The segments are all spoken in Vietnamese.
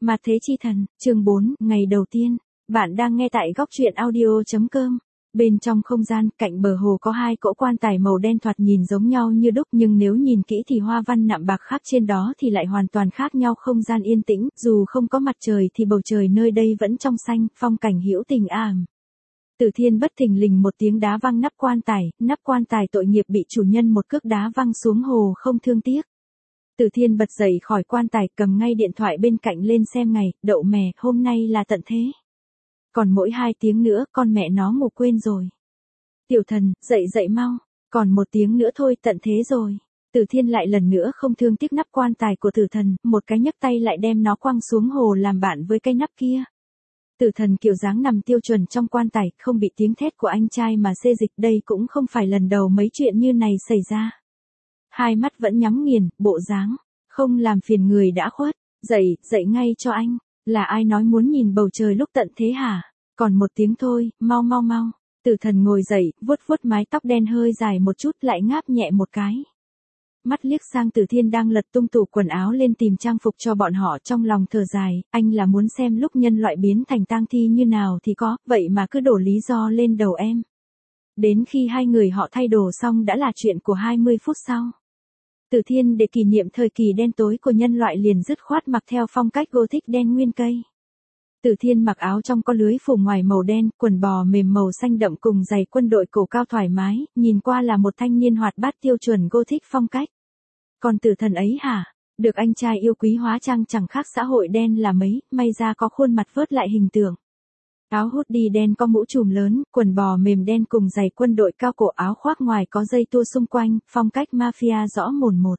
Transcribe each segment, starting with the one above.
Mặt thế chi thần, chương 4, ngày đầu tiên. Bạn đang nghe tại góc truyện audio.com. Bên trong không gian, cạnh bờ hồ có hai cỗ quan tài màu đen thoạt nhìn giống nhau như đúc, nhưng nếu nhìn kỹ thì hoa văn nạm bạc khác trên đó thì lại hoàn toàn khác nhau. Không gian yên tĩnh, dù không có mặt trời thì bầu trời nơi đây vẫn trong xanh, phong cảnh hữu tình ảm. Tử Thiên bất thình lình một tiếng đá văng nắp quan tài tội nghiệp bị chủ nhân một cước đá văng xuống hồ không thương tiếc. Tử Thiên bật dậy khỏi quan tài, cầm ngay điện thoại bên cạnh lên xem ngày, đậu mè, hôm nay là tận thế. Còn mỗi 2 tiếng nữa, con mẹ nó ngủ quên rồi. Tiểu thần, dậy mau, còn 1 tiếng nữa thôi, tận thế rồi. Tử Thiên lại lần nữa không thương tiếc nắp quan tài của tử thần, một cái nhấc tay lại đem nó quăng xuống hồ làm bạn với cái nắp kia. Tử thần kiểu dáng nằm tiêu chuẩn trong quan tài, không bị tiếng thét của anh trai mà xê dịch, đây cũng không phải lần đầu mấy chuyện như này xảy ra. Hai mắt vẫn nhắm nghiền, bộ dáng không làm phiền người đã khuất. Dậy ngay cho anh. Là ai nói muốn nhìn bầu trời lúc tận thế hả? Còn 1 tiếng thôi, mau. Tử thần ngồi dậy, vuốt mái tóc đen hơi dài một chút, lại ngáp nhẹ một cái. Mắt liếc sang Tử Thiên đang lật tung tủ quần áo lên tìm trang phục cho bọn họ, trong lòng thở dài, anh là muốn xem lúc nhân loại biến thành tang thi như nào thì có, vậy mà cứ đổ lý do lên đầu em. Đến khi hai người họ thay đồ xong đã là chuyện của 20 phút sau. Tử Thiên để kỷ niệm thời kỳ đen tối của nhân loại liền dứt khoát mặc theo phong cách Gothic đen nguyên cây. Tử Thiên mặc áo trong có lưới phủ ngoài màu đen, quần bò mềm màu xanh đậm cùng giày quân đội cổ cao thoải mái, nhìn qua là một thanh niên hoạt bát tiêu chuẩn Gothic phong cách. Còn tử thần ấy hả? Được anh trai yêu quý hóa trang chẳng khác xã hội đen là mấy, may ra có khuôn mặt vớt lại hình tượng. Áo hoodie đen có mũ trùm lớn, quần bò mềm đen cùng giày quân đội cao cổ, áo khoác ngoài có dây tua xung quanh, phong cách mafia rõ mồn một.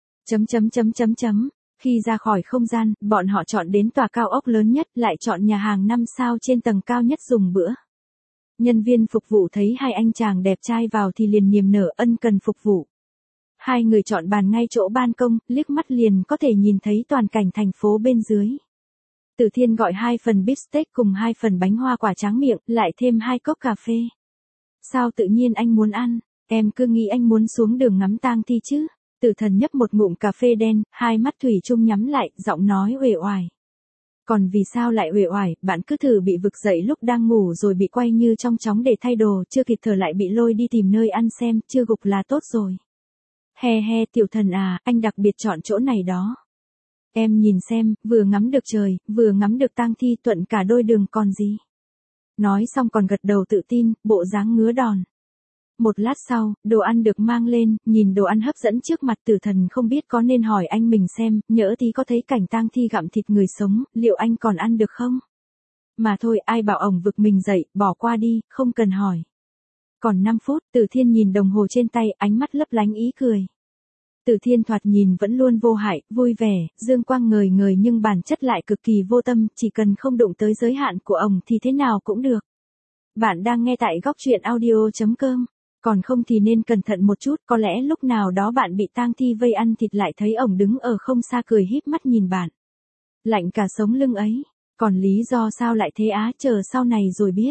Khi ra khỏi không gian, bọn họ chọn đến tòa cao ốc lớn nhất, lại chọn nhà hàng 5 sao trên tầng cao nhất dùng bữa. Nhân viên phục vụ thấy hai anh chàng đẹp trai vào thì liền niềm nở ân cần phục vụ. Hai người chọn bàn ngay chỗ ban công, liếc mắt liền có thể nhìn thấy toàn cảnh thành phố bên dưới. Tử Thiên gọi 2 phần beef steak cùng 2 phần bánh hoa quả tráng miệng, lại thêm 2 cốc cà phê. Sao tự nhiên anh muốn ăn? Em cứ nghĩ anh muốn xuống đường ngắm tang thi chứ. Tử thần nhấp một ngụm cà phê đen, hai mắt thủy chung nhắm lại, giọng nói uể oải. Còn vì sao lại uể oải? Bạn cứ thử bị vực dậy lúc đang ngủ rồi bị quay như trong chóng để thay đồ, chưa kịp thở lại bị lôi đi tìm nơi ăn xem, chưa gục là tốt rồi. He tiểu thần à, anh đặc biệt chọn chỗ này đó. Em nhìn xem, vừa ngắm được trời, vừa ngắm được tang thi, thuận cả đôi đường còn gì. Nói xong còn gật đầu tự tin, bộ dáng ngứa đòn. Một lát sau, đồ ăn được mang lên, nhìn đồ ăn hấp dẫn trước mặt tử thần không biết có nên hỏi anh mình xem, nhỡ tí có thấy cảnh tang thi gặm thịt người sống, liệu anh còn ăn được không? Mà thôi, ai bảo ổng vực mình dậy, bỏ qua đi, không cần hỏi. Còn 5 phút, Tử Thiên nhìn đồng hồ trên tay, ánh mắt lấp lánh ý cười. Tử Thiên thoạt nhìn vẫn luôn vô hại, vui vẻ, dương quang ngời ngời nhưng bản chất lại cực kỳ vô tâm, chỉ cần không đụng tới giới hạn của ổng thì thế nào cũng được. Bạn đang nghe tại góc truyện audio.com. Còn không thì nên cẩn thận một chút, có lẽ lúc nào đó bạn bị tang thi vây ăn thịt lại thấy ổng đứng ở không xa cười híp mắt nhìn bạn. Lạnh cả sống lưng ấy. Còn lý do sao lại thế á, chờ sau này rồi biết.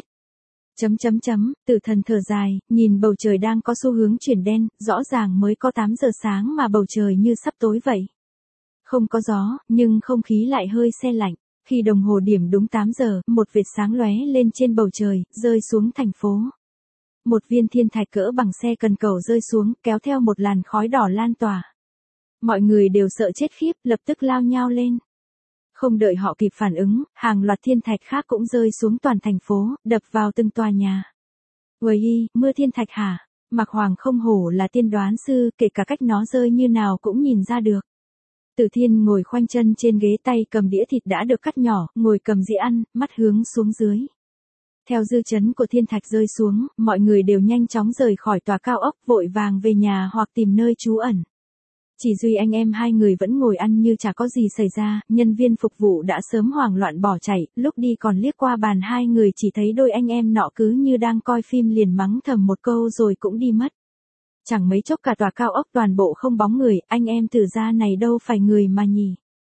Tử thần thở dài, nhìn bầu trời đang có xu hướng chuyển đen, rõ ràng mới có 8 giờ sáng mà bầu trời như sắp tối vậy. Không có gió, nhưng không khí lại hơi se lạnh. Khi đồng hồ điểm đúng 8 giờ, một vệt sáng lóe lên trên bầu trời, rơi xuống thành phố. Một viên thiên thạch cỡ bằng xe cần cầu rơi xuống, kéo theo một làn khói đỏ lan tỏa. Mọi người đều sợ chết khiếp, lập tức lao nhao lên. Không đợi họ kịp phản ứng, hàng loạt thiên thạch khác cũng rơi xuống toàn thành phố, đập vào từng tòa nhà. Uầy, mưa thiên thạch hả? Mạc Hoàng không hổ là tiên đoán sư, kể cả cách nó rơi như nào cũng nhìn ra được. Tử Thiên ngồi khoanh chân trên ghế, tay cầm đĩa thịt đã được cắt nhỏ, ngồi cầm dĩa ăn, mắt hướng xuống dưới. Theo dư chấn của thiên thạch rơi xuống, mọi người đều nhanh chóng rời khỏi tòa cao ốc, vội vàng về nhà hoặc tìm nơi trú ẩn. Chỉ duy anh em hai người vẫn ngồi ăn như chả có gì xảy ra, nhân viên phục vụ đã sớm hoảng loạn bỏ chạy, lúc đi còn liếc qua bàn hai người chỉ thấy đôi anh em nọ cứ như đang coi phim liền mắng thầm một câu rồi cũng đi mất. Chẳng mấy chốc cả tòa cao ốc toàn bộ không bóng người, anh em Tử gia này đâu phải người mà nhỉ.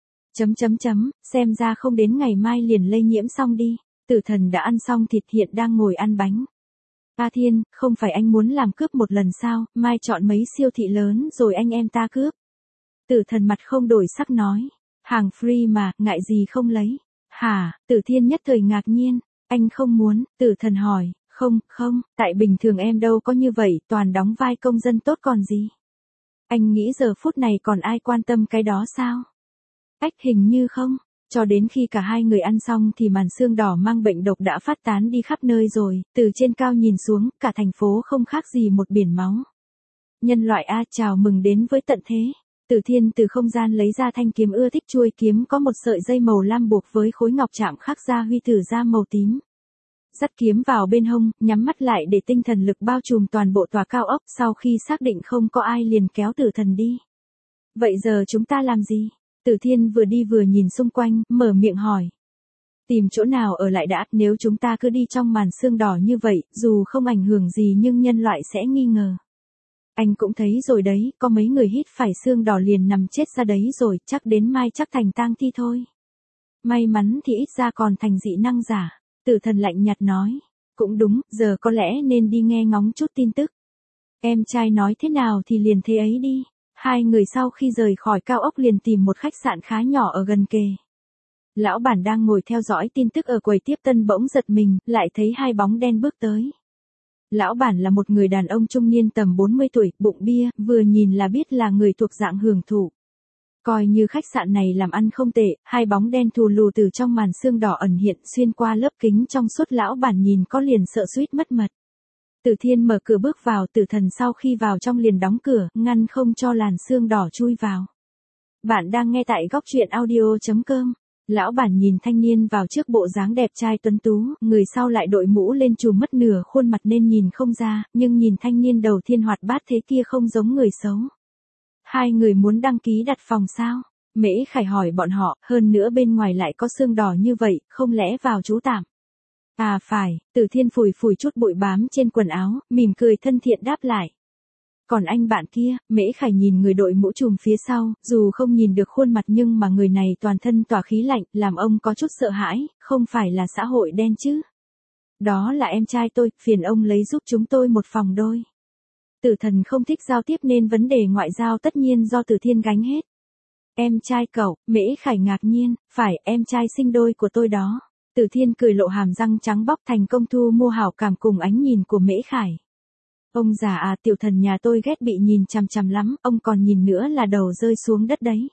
Xem ra không đến ngày mai liền lây nhiễm xong đi. Tử thần đã ăn xong thịt hiện đang ngồi ăn bánh. A Thiên, không phải anh muốn làm cướp một lần sao, mai chọn mấy siêu thị lớn rồi anh em ta cướp. Tử thần mặt không đổi sắc nói. Hàng free mà, ngại gì không lấy. Hả, Tử Thiên nhất thời ngạc nhiên. Anh không muốn, Tử Thần hỏi. Không, tại bình thường em đâu có như vậy, toàn đóng vai công dân tốt còn gì. Anh nghĩ giờ phút này còn ai quan tâm cái đó sao? Ách hình như không. Cho đến khi cả hai người ăn xong thì màn sương đỏ mang bệnh độc đã phát tán đi khắp nơi rồi, từ trên cao nhìn xuống, cả thành phố không khác gì một biển máu. Nhân loại A, chào mừng đến với tận thế. Tử Thiên từ không gian lấy ra thanh kiếm ưa thích, chuôi kiếm có một sợi dây màu lam buộc với khối ngọc chạm khắc ra huy tử ra màu tím. Dắt kiếm vào bên hông, nhắm mắt lại để tinh thần lực bao trùm toàn bộ tòa cao ốc, sau khi xác định không có ai liền kéo Tử Thần đi. Vậy giờ chúng ta làm gì? Tử Thiên vừa đi vừa nhìn xung quanh, mở miệng hỏi. Tìm chỗ nào ở lại đã, nếu chúng ta cứ đi trong màn sương đỏ như vậy, dù không ảnh hưởng gì nhưng nhân loại sẽ nghi ngờ. Anh cũng thấy rồi đấy, có mấy người hít phải sương đỏ liền nằm chết ra đấy rồi, chắc đến mai chắc thành tang thi thôi. May mắn thì ít ra còn thành dị năng giả. Tử Thần lạnh nhạt nói. Cũng đúng, giờ có lẽ nên đi nghe ngóng chút tin tức. Em trai nói thế nào thì liền thế ấy đi. Hai người sau khi rời khỏi cao ốc liền tìm một khách sạn khá nhỏ ở gần kề. Lão bản đang ngồi theo dõi tin tức ở quầy tiếp tân bỗng giật mình, lại thấy hai bóng đen bước tới. Lão bản là một người đàn ông trung niên tầm 40 tuổi, bụng bia, vừa nhìn là biết là người thuộc dạng hưởng thụ. Coi như khách sạn này làm ăn không tệ, hai bóng đen thù lù từ trong màn sương đỏ ẩn hiện xuyên qua lớp kính trong suốt, lão bản nhìn có liền sợ suýt mất mật. Tử Thiên mở cửa bước vào, Tử Thần sau khi vào trong liền đóng cửa, ngăn không cho làn sương đỏ chui vào. Bạn đang nghe tại góc truyện audio.com. Lão bản nhìn thanh niên vào trước bộ dáng đẹp trai tuấn tú, người sau lại đội mũ lên trùm mất nửa khuôn mặt nên nhìn không ra, nhưng nhìn thanh niên đầu thiên hoạt bát thế kia không giống người xấu. Hai người muốn đăng ký đặt phòng sao? Mễ Khải hỏi bọn họ, hơn nữa bên ngoài lại có sương đỏ như vậy, không lẽ vào trú tạm? À phải, Tử Thiên phủi phủi chút bụi bám trên quần áo, mỉm cười thân thiện đáp lại. Còn anh bạn kia, Mễ Khải nhìn người đội mũ trùm phía sau, dù không nhìn được khuôn mặt nhưng mà người này toàn thân tỏa khí lạnh, làm ông có chút sợ hãi, không phải là xã hội đen chứ? Đó là em trai tôi, phiền ông lấy giúp chúng tôi một phòng đôi. Tử Thần không thích giao tiếp nên vấn đề ngoại giao tất nhiên do Tử Thiên gánh hết. Em trai cậu, Mễ Khải ngạc nhiên, phải, em trai sinh đôi của tôi đó. Tử Thiên cười lộ hàm răng trắng bóc, thành công thu mua hảo cảm cùng ánh nhìn của Mễ Khải. Ông già à, tiểu thần nhà tôi ghét bị nhìn chằm chằm lắm, ông còn nhìn nữa là đầu rơi xuống đất đấy.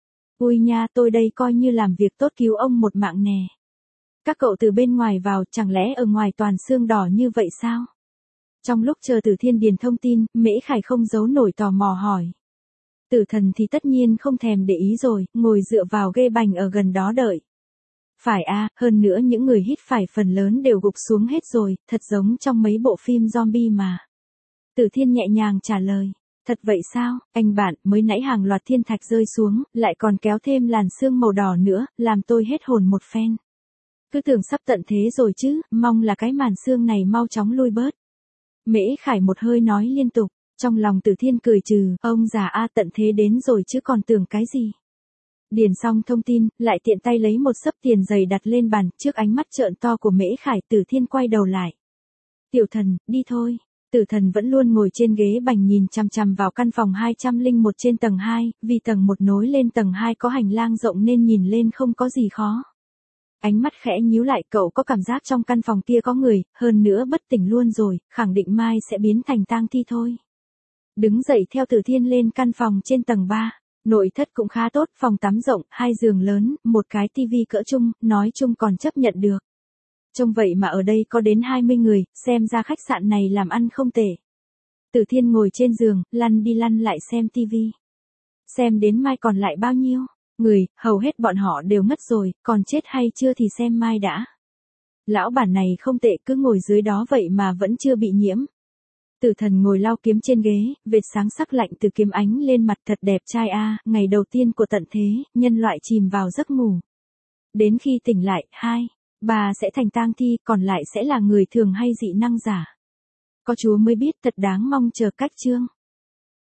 Ui nha, tôi đây coi như làm việc tốt cứu ông một mạng nè. Các cậu từ bên ngoài vào, chẳng lẽ ở ngoài toàn sương đỏ như vậy sao? Trong lúc chờ Tử Thiên điền thông tin, Mễ Khải không giấu nổi tò mò hỏi. Tử Thần thì tất nhiên không thèm để ý rồi, ngồi dựa vào ghê bành ở gần đó đợi. Phải a, hơn nữa những người hít phải phần lớn đều gục xuống hết rồi, thật giống trong mấy bộ phim zombie mà. Tử Thiên nhẹ nhàng trả lời. Thật vậy sao, anh bạn, mới nãy hàng loạt thiên thạch rơi xuống, lại còn kéo thêm làn sương màu đỏ nữa, làm tôi hết hồn một phen. Cứ tưởng sắp tận thế rồi chứ, mong là cái màn sương này mau chóng lui bớt. Mễ Khải một hơi nói liên tục, trong lòng Tử Thiên cười trừ, ông già a, tận thế đến rồi chứ còn tưởng cái gì. Điền xong thông tin, lại tiện tay lấy một xấp tiền dày đặt lên bàn, trước ánh mắt trợn to của Mễ Khải, Tử Thiên quay đầu lại. Tiểu Thần, đi thôi. Tử Thần vẫn luôn ngồi trên ghế bành nhìn chằm chằm vào căn phòng 201 trên tầng 2, vì tầng 1 nối lên tầng 2 có hành lang rộng nên nhìn lên không có gì khó. Ánh mắt khẽ nhíu lại, cậu có cảm giác trong căn phòng kia có người, hơn nữa bất tỉnh luôn rồi, khẳng định mai sẽ biến thành tang thi thôi. Đứng dậy theo Tử Thiên lên căn phòng trên tầng 3. Nội thất cũng khá tốt, phòng tắm rộng, 2 giường lớn, một cái tivi cỡ trung, nói chung còn chấp nhận được. Trông vậy mà ở đây có đến 20 người, xem ra khách sạn này làm ăn không tệ. Tử Thiên ngồi trên giường, lăn đi lăn lại xem tivi. Xem đến mai còn lại bao nhiêu người, hầu hết bọn họ đều ngất rồi, còn chết hay chưa thì xem mai đã. Lão bản này không tệ, cứ ngồi dưới đó vậy mà vẫn chưa bị nhiễm. Tử Thần ngồi lau kiếm trên ghế, vệt sáng sắc lạnh từ kiếm ánh lên mặt, thật đẹp trai a, ngày đầu tiên của tận thế, nhân loại chìm vào giấc ngủ. Đến khi tỉnh lại, 2, 3 sẽ thành tang thi, còn lại sẽ là người thường hay dị năng giả. Có Chúa mới biết, thật đáng mong chờ cách chương.